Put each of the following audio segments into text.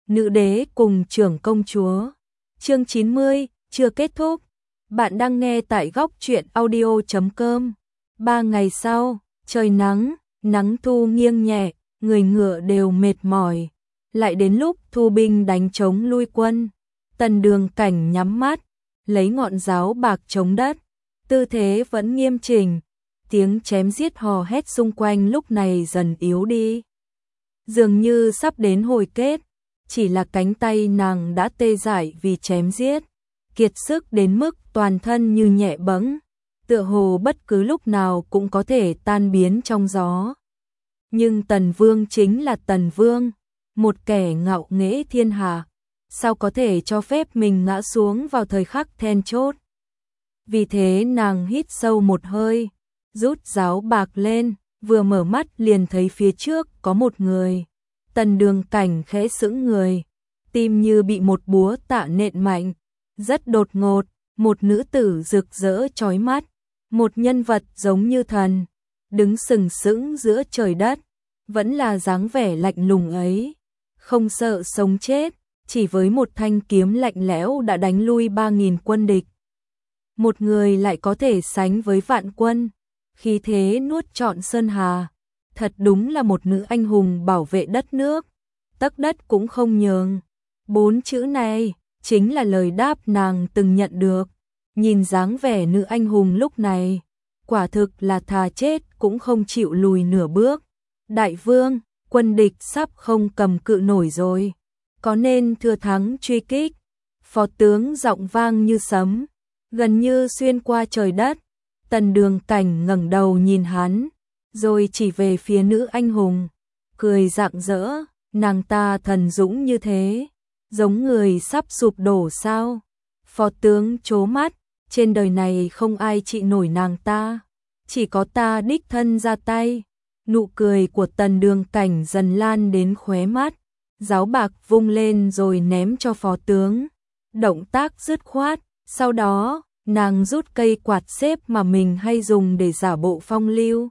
Nữ đế cùng trưởng công chúa. Chương 90, chưa kết thúc. Bạn đang nghe tại góc truyện audio.com. 3 ngày sau, trời nắng, nắng thu nghiêng nhẹ, người ngựa đều mệt mỏi. Lại đến lúc thu binh đánh trống lui quân. Tần Đường Cảnh nhắm mắt, lấy ngọn giáo bạc chống đất. Tư thế vẫn nghiêm chỉnh. Tiếng chém giết hò hét xung quanh lúc này dần yếu đi. Dường như sắp đến hồi kết. Chỉ là cánh tay nàng đã tê dại vì chém giết, kiệt sức đến mức toàn thân như nhẹ bẫng, tựa hồ bất cứ lúc nào cũng có thể tan biến trong gió. Nhưng Tần Vương chính là Tần Vương, một kẻ ngạo nghễ thiên hạ, sao có thể cho phép mình ngã xuống vào thời khắc then chốt. Vì thế nàng hít sâu một hơi, rút giáo bạc lên, vừa mở mắt liền thấy phía trước có một người. Tần Đường Cảnh khẽ sững người, tim như bị một búa tạ nện mạnh, rất đột ngột, một nữ tử rực rỡ chói mắt, một nhân vật giống như thần, đứng sừng sững giữa trời đất, vẫn là dáng vẻ lạnh lùng ấy, không sợ sống chết, chỉ với một thanh kiếm lạnh lẽo đã đánh lui 3.000 quân địch. Một người lại có thể sánh với vạn quân, khí thế nuốt trọn sơn hà. Thật đúng là một nữ anh hùng bảo vệ đất nước, tấc đất cũng không nhường. 4 chữ này chính là lời đáp nàng từng nhận được. Nhìn dáng vẻ nữ anh hùng lúc này, quả thực là thà chết cũng không chịu lùi nửa bước. Đại vương, quân địch sắp không cầm cự nổi rồi, có nên thừa thắng truy kích? Phó tướng giọng vang như sấm, gần như xuyên qua trời đất. Tần Đường Cảnh ngẩng đầu nhìn hắn, rồi chỉ về phía nữ anh hùng, cười rạng rỡ, nàng ta thần dũng như thế, giống người sắp sụp đổ sao? Phó tướng trố mắt, trên đời này không ai trị nổi nàng ta, chỉ có ta đích thân ra tay. Nụ cười của Tần Đường Cảnh dần lan đến khóe mắt, giáo bạc vung lên rồi ném cho phó tướng. Động tác dứt khoát, sau đó, nàng rút cây quạt xếp mà mình hay dùng để giả bộ phong lưu.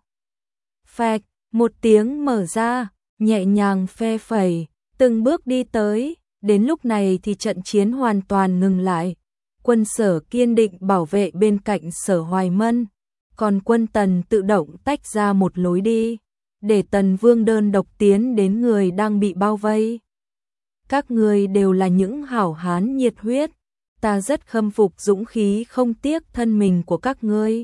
Phạch, một tiếng mở ra, nhẹ nhàng phe phẩy, từng bước đi tới, đến lúc này thì trận chiến hoàn toàn ngừng lại. Quân Sở kiên định bảo vệ bên cạnh Sở Hoài Mân, còn quân Tần tự động tách ra một lối đi, để Tần Vương đơn độc tiến đến người đang bị bao vây. Các ngươi đều là những hảo hán nhiệt huyết, ta rất khâm phục dũng khí không tiếc thân mình của các ngươi.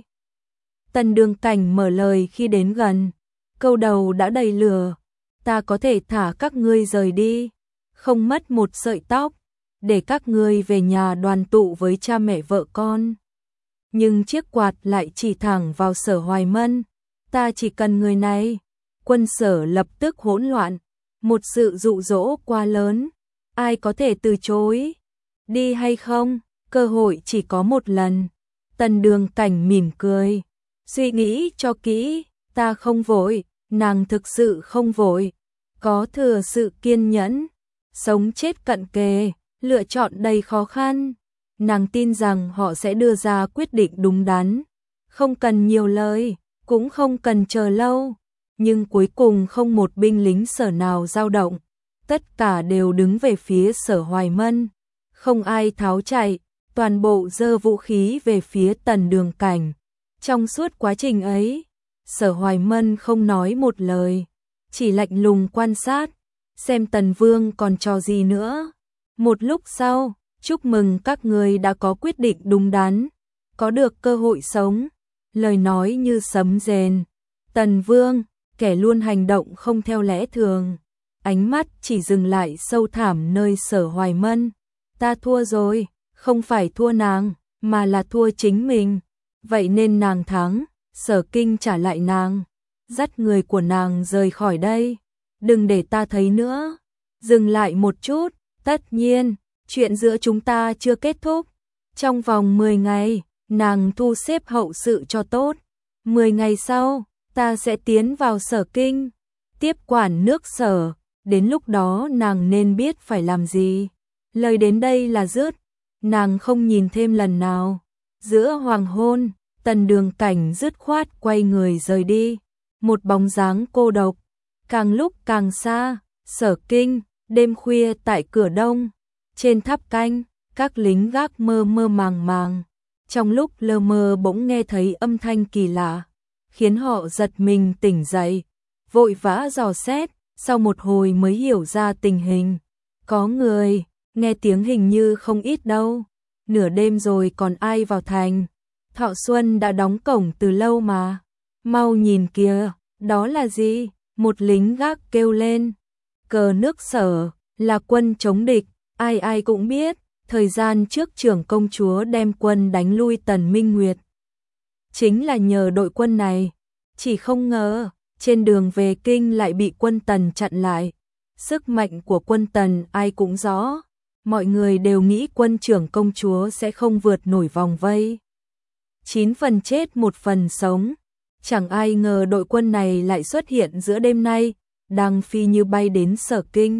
Tần Đường Cảnh mở lời khi đến gần. Câu đầu đã đầy lửa, ta có thể thả các ngươi rời đi, không mất một sợi tóc, để các ngươi về nhà đoàn tụ với cha mẹ vợ con. Nhưng chiếc quạt lại chỉ thẳng vào Sở Hoài Mân, ta chỉ cần người này. Quân Sở lập tức hỗn loạn, một sự dụ dỗ quá lớn, ai có thể từ chối? Đi hay không, cơ hội chỉ có một lần. Tần Đường Cảnh mỉm cười, suy nghĩ cho kỹ. Ta không vội, nàng thực sự không vội, có thừa sự kiên nhẫn, sống chết cận kề, lựa chọn đầy khó khăn. Nàng tin rằng họ sẽ đưa ra quyết định đúng đắn, không cần nhiều lời, cũng không cần chờ lâu. Nhưng cuối cùng không một binh lính Sở nào dao động, tất cả đều đứng về phía Sở Hoài Mân, không ai tháo chạy, toàn bộ giơ vũ khí về phía Tần Đường Cảnh. Trong suốt quá trình ấy, Sở Hoài Mân không nói một lời, chỉ lạnh lùng quan sát, xem Tần Vương còn trò gì nữa. Một lúc sau, chúc mừng các người đã có quyết định đúng đắn, có được cơ hội sống. Lời nói như sấm rền. Tần Vương, kẻ luôn hành động không theo lẽ thường, ánh mắt chỉ dừng lại sâu thẳm nơi Sở Hoài Mân. Ta thua rồi, không phải thua nàng, mà là thua chính mình. Vậy nên nàng thắng. Sở Kinh trả lại nàng, dắt người của nàng rời khỏi đây, đừng để ta thấy nữa. Dừng lại một chút, tất nhiên, chuyện giữa chúng ta chưa kết thúc. Trong vòng 10 ngày, nàng thu xếp hậu sự cho tốt. 10 ngày sau, ta sẽ tiến vào Sở Kinh, tiếp quản nước Sở, đến lúc đó nàng nên biết phải làm gì. Lời đến đây là dứt, nàng không nhìn thêm lần nào. Giữa hoàng hôn, Tần Đường Cảnh dứt khoát quay người rời đi, một bóng dáng cô độc, càng lúc càng xa. Sở Kinh, Đêm khuya tại cửa đông, trên tháp canh, các lính gác mơ mơ màng màng. Trong lúc lơ mơ bỗng nghe thấy âm thanh kỳ lạ, khiến họ giật mình tỉnh dậy, vội vã dò xét, sau một hồi mới hiểu ra tình hình. Có người, nghe tiếng hình như không ít đâu. Nửa đêm rồi còn ai vào thành? Thọ Xuân đã đóng cổng từ lâu mà. Mau nhìn kìa, đó là gì? Một lính gác kêu lên. Cờ nước Sở, là quân chống địch, ai ai cũng biết. Thời gian trước trưởng công chúa đem quân đánh lui Tần Minh Nguyệt. Chính là nhờ đội quân này. Chỉ không ngờ, trên đường về kinh lại bị quân Tần chặn lại. Sức mạnh của quân Tần ai cũng rõ. Mọi người đều nghĩ quân trưởng công chúa sẽ không vượt nổi vòng vây. 9 phần chết 1 phần sống. Chẳng ai ngờ đội quân này lại xuất hiện giữa đêm nay, đang phi như bay đến Sở Kinh.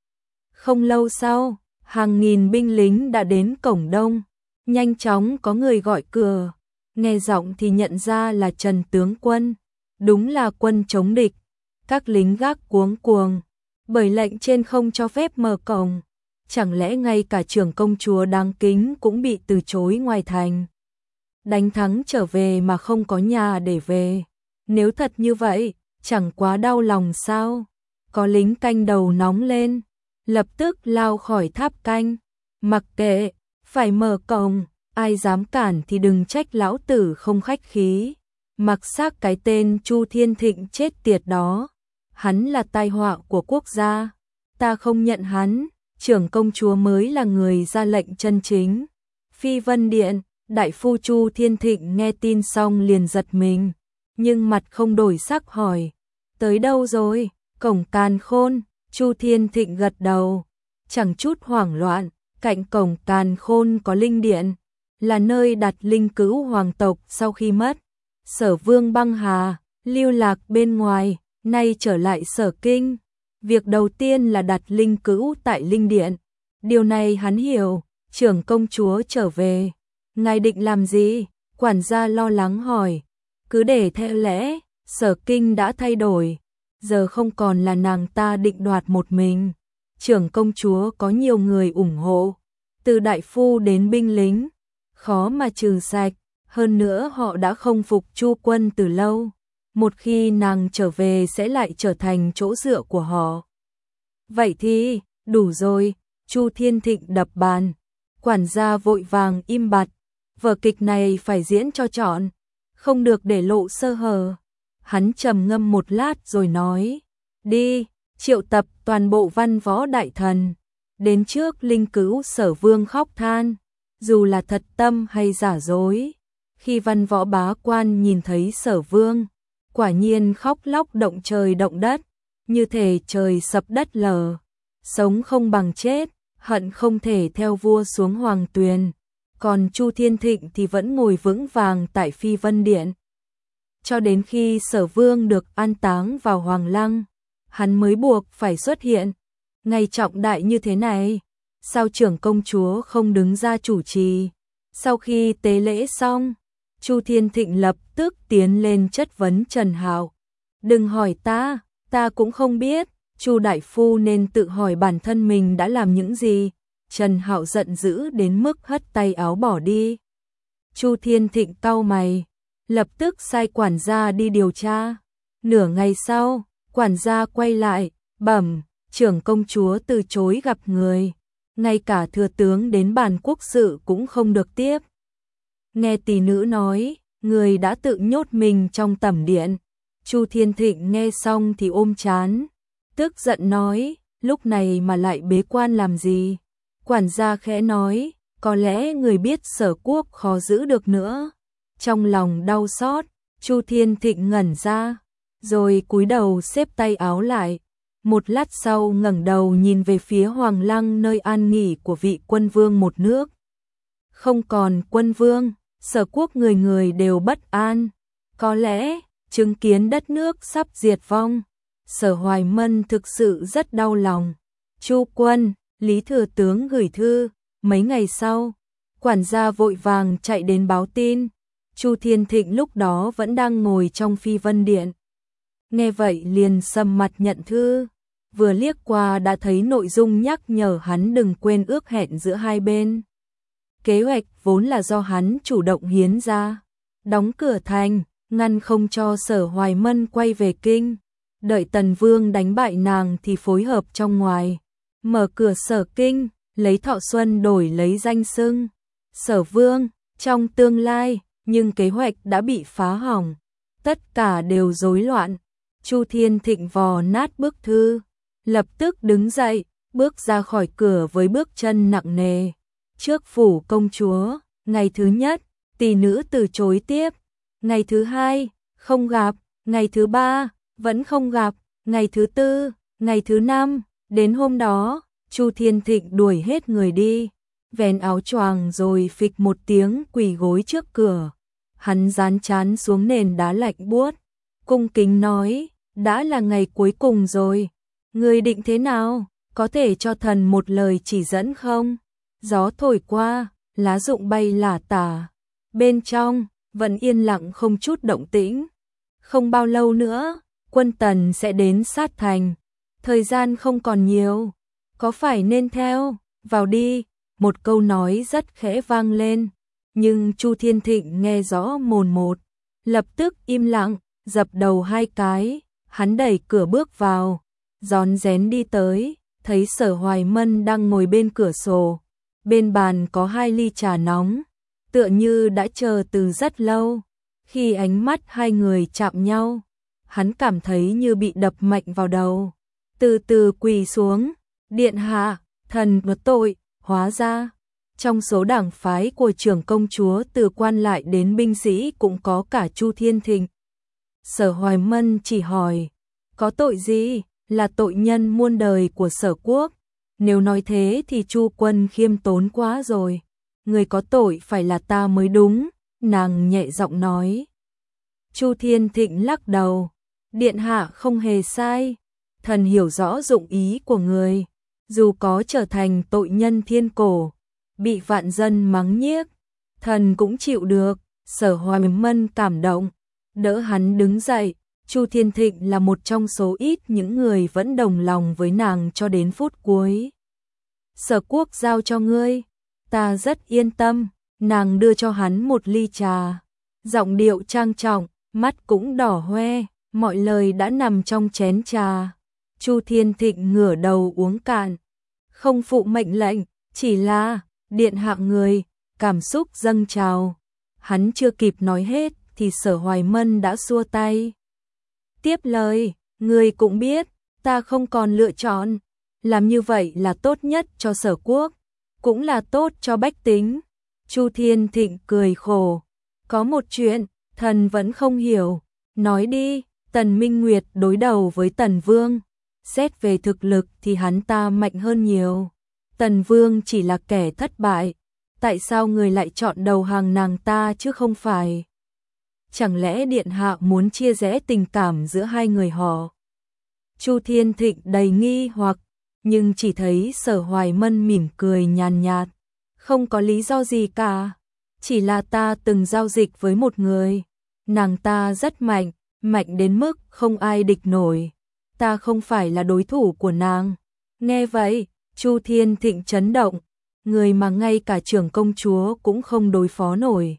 Không lâu sau, hàng nghìn binh lính đã đến cổng đông. Nhanh chóng có người gọi cửa. Nghe giọng thì nhận ra là Trần tướng quân. Đúng là quân chống địch. Các lính gác cuống cuồng, bởi lệnh trên không cho phép mở cổng. Chẳng lẽ ngay cả trưởng công chúa đáng kính cũng bị từ chối ngoài thành? Đánh thắng trở về mà không có nhà để về. Nếu thật như vậy, chẳng quá đau lòng sao? Có lính canh đầu nóng lên, lập tức lao khỏi tháp canh. Mặc kệ, phải mở cổng, ai dám cản thì đừng trách lão tử không khách khí. Mặc xác cái tên Chu Thiên Thịnh chết tiệt đó. Hắn là tai họa của quốc gia. Ta không nhận hắn, trưởng công chúa mới là người ra lệnh chân chính. Phi Vân Điện, đại phu Chu Thiên Thịnh nghe tin xong liền giật mình, nhưng mặt không đổi sắc hỏi. Tới đâu rồi? Cổng Càn Khôn. Chu Thiên Thịnh gật đầu, chẳng chút hoảng loạn. Cạnh cổng Càn Khôn có linh điện, là nơi đặt linh cữu hoàng tộc sau khi mất. Sở Vương Băng Hà, lưu lạc bên ngoài, nay trở lại Sở Kinh. Việc đầu tiên là đặt linh cữu tại linh điện. Điều này hắn hiểu, trưởng công chúa trở về. Ngài định làm gì? Quản gia lo lắng hỏi. Cứ để theo lẽ, Sở Kinh đã thay đổi. Giờ không còn là nàng ta định đoạt một mình. Trưởng công chúa có nhiều người ủng hộ, từ đại phu đến binh lính, khó mà trừ sạch. Hơn nữa họ đã không phục Chu quân từ lâu. Một khi nàng trở về sẽ lại trở thành chỗ dựa của họ. Vậy thì, đủ rồi. Chu Thiên Thịnh đập bàn. Quản gia vội vàng im bặt. Vở kịch này phải diễn cho trọn, không được để lộ sơ hở. Hắn trầm ngâm một lát rồi nói. Đi, triệu tập toàn bộ văn võ đại thần. Đến trước linh cữu Sở Vương khóc than. Dù là thật tâm hay giả dối. Khi văn võ bá quan nhìn thấy Sở Vương, quả nhiên khóc lóc động trời động đất, như thể trời sập đất lở. Sống không bằng chết, hận không thể theo vua xuống hoàng tuyền. Còn Chu Thiên Thịnh thì vẫn ngồi vững vàng tại Phi Vân Điện. Cho đến khi Sở Vương được an táng vào Hoàng Lăng, hắn mới buộc phải xuất hiện. Ngày trọng đại như thế này, sao trưởng công chúa không đứng ra chủ trì? Sau khi tế lễ xong, Chu Thiên Thịnh lập tức tiến lên chất vấn Trần Hạo. Đừng hỏi ta cũng không biết. Chu đại phu nên tự hỏi bản thân mình đã làm những gì. Trần Hạo giận dữ đến mức hất tay áo bỏ đi. Chu Thiên Thịnh cau mày, lập tức sai quản gia đi điều tra. Nửa ngày sau, quản gia quay lại, bẩm, trưởng công chúa từ chối gặp người. Ngay cả thừa tướng đến bàn quốc sự cũng không được tiếp. Nghe tỷ nữ nói, người đã tự nhốt mình trong tẩm điện. Chu Thiên Thịnh nghe xong thì ôm trán, tức giận nói, lúc này mà lại bế quan làm gì? Quản gia khẽ nói, có lẽ người biết Sở Quốc khó giữ được nữa. Trong lòng đau xót, Chu Thiên Thịnh ngẩn ra, rồi cúi đầu xếp tay áo lại. Một lát sau ngẩng đầu nhìn về phía Hoàng Lăng nơi an nghỉ của vị quân vương một nước. Không còn quân vương, Sở Quốc người người đều bất an. Có lẽ, chứng kiến đất nước sắp diệt vong, Sở Hoài Mân thực sự rất đau lòng. Chu quân, Lý thừa tướng gửi thư. Mấy ngày sau, quản gia vội vàng chạy đến báo tin. Chu Thiên Thịnh lúc đó vẫn đang ngồi trong Phi Vân Điện. Nghe vậy liền sầm mặt nhận thư. vừa liếc qua đã thấy nội dung nhắc nhở hắn đừng quên ước hẹn giữa hai bên. Kế hoạch vốn là do hắn chủ động hiến ra, đóng cửa thành, ngăn không cho Sở Hoài Mân quay về kinh, đợi Tần Vương đánh bại nàng thì phối hợp trong ngoài, mở cửa Sở Kinh, lấy thọ xuân đổi lấy danh xưng Sở Vương trong tương lai, nhưng kế hoạch đã bị phá hỏng, tất cả đều rối loạn. Chu Thiên Thịnh vò nát bức thư, lập tức đứng dậy, bước ra khỏi cửa với bước chân nặng nề. Trước phủ công chúa, ngày thứ nhất, tỷ nữ từ chối tiếp, ngày thứ hai, không gặp, ngày thứ ba, vẫn không gặp, ngày thứ tư, ngày thứ năm, đến hôm đó, Chu Thiên Thịnh đuổi hết người đi, vén áo choàng rồi phịch một tiếng quỳ gối trước cửa. Hắn dán trán xuống nền đá lạnh buốt, cung kính nói, đã là ngày cuối cùng rồi, người định thế nào, có thể cho thần một lời chỉ dẫn không? Gió thổi qua, lá rụng bay lả tả, bên trong vẫn yên lặng không chút động tĩnh. Không bao lâu nữa, quân Tần sẽ đến sát thành, thời gian không còn nhiều, có phải nên theo, vào đi, một câu nói rất khẽ vang lên, nhưng Chu Thiên Thịnh nghe rõ mồn một, lập tức im lặng, dập đầu hai cái, hắn đẩy cửa bước vào, rón rén đi tới, thấy Sở Hoài Mân đang ngồi bên cửa sổ, bên bàn có 2 ly trà nóng, tựa như đã chờ từ rất lâu. Khi ánh mắt hai người chạm nhau, hắn cảm thấy như bị đập mạnh vào đầu, từ từ quỳ xuống, điện hạ, thần có tội. Hóa ra, trong số đảng phái của trưởng công chúa từ quan lại đến binh sĩ cũng có cả Chu Thiên Thịnh. Sở Hoài Mân chỉ hỏi, có tội gì, là tội nhân muôn đời của Sở quốc. Nếu nói thế thì Chu quân khiêm tốn quá rồi, người có tội phải là ta mới đúng, nàng nhẹ giọng nói. Chu Thiên Thịnh lắc đầu, điện hạ không hề sai, thần hiểu rõ dụng ý của người. Dù có trở thành tội nhân thiên cổ, bị vạn dân mắng nhiếc, thần cũng chịu được. Sở Hoài Mân cảm động, đỡ hắn đứng dậy. Chu Thiên Thịnh là một trong số ít những người vẫn đồng lòng với nàng cho đến phút cuối. Sở quốc giao cho ngươi, ta rất yên tâm. Nàng đưa cho hắn một ly trà, giọng điệu trang trọng, mắt cũng đỏ hoe, mọi lời đã nằm trong chén trà. Chu Thiên Thịnh ngửa đầu uống cạn, không phụ mệnh lệnh, chỉ là điện hạ người, cảm xúc dâng trào. Hắn chưa kịp nói hết thì Sở Hoài Mân đã xua tay. Tiếp lời, người cũng biết, ta không còn lựa chọn, làm như vậy là tốt nhất cho Sở quốc, cũng là tốt cho bách tính. Chu Thiên Thịnh cười khổ, có một chuyện, thần vẫn không hiểu, nói đi. Tần Minh Nguyệt đối đầu với Tần Vương, xét về thực lực thì hắn ta mạnh hơn nhiều. Tần Vương chỉ là kẻ thất bại, tại sao người lại chọn đầu hàng nàng ta chứ không phải? Chẳng lẽ điện hạ muốn chia rẽ tình cảm giữa hai người họ? Chu Thiên Thịnh đầy nghi hoặc, nhưng chỉ thấy Sở Hoài Mân mỉm cười nhàn nhạt, không có lý do gì cả, chỉ là ta từng giao dịch với một người, nàng ta rất mạnh, mạnh đến mức không ai địch nổi, ta không phải là đối thủ của nàng. Nghe vậy, Chu Thiên Thịnh chấn động, người mà ngay cả trưởng công chúa cũng không đối phó nổi,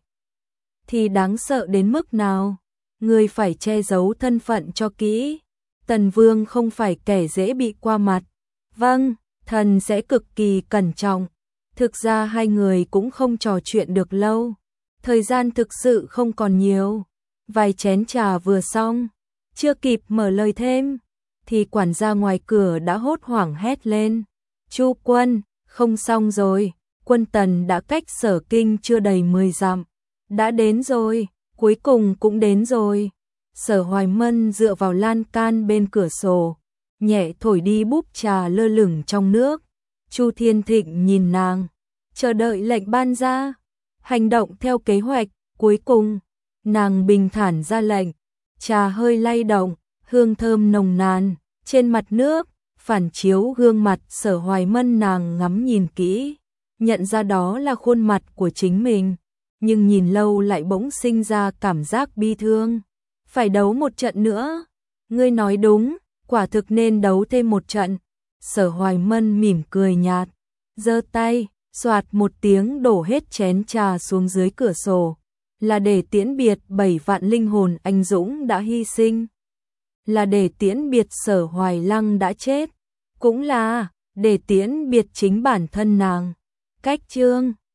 thì đáng sợ đến mức nào? Người phải che giấu thân phận cho kỹ, Tần Vương không phải kẻ dễ bị qua mặt. Vâng, thần sẽ cực kỳ cẩn trọng. Thực ra hai người cũng không trò chuyện được lâu, thời gian thực sự không còn nhiều. Vài chén trà vừa xong, chưa kịp mở lời thêm, thì quản gia ngoài cửa đã hốt hoảng hét lên. Chu quân, không xong rồi, quân Tần đã cách Sở Kinh chưa đầy 10 dặm. Đã đến rồi, cuối cùng cũng đến rồi. Sở Hoài Mân dựa vào lan can bên cửa sổ, nhẹ thổi đi búp trà lơ lửng trong nước. Chu Thiên Thịnh nhìn nàng, chờ đợi lệnh ban ra, hành động theo kế hoạch. Cuối cùng, nàng bình thản ra lệnh, trà hơi lay động, hương thơm nồng nàn, trên mặt nước, phản chiếu gương mặt Sở Hoài Mân. Nàng ngắm nhìn kỹ, nhận ra đó là khuôn mặt của chính mình, nhưng nhìn lâu lại bỗng sinh ra cảm giác bi thương. Phải đấu một trận nữa, ngươi nói đúng, quả thực nên đấu thêm một trận. Sở Hoài Mân mỉm cười nhạt, giơ tay, xoạt một tiếng đổ hết chén trà xuống dưới cửa sổ, là để tiễn biệt 7 vạn linh hồn anh dũng đã hy sinh, là để tiễn biệt Sở Hoài Lăng đã chết, cũng là để tiễn biệt chính bản thân nàng. Cách chương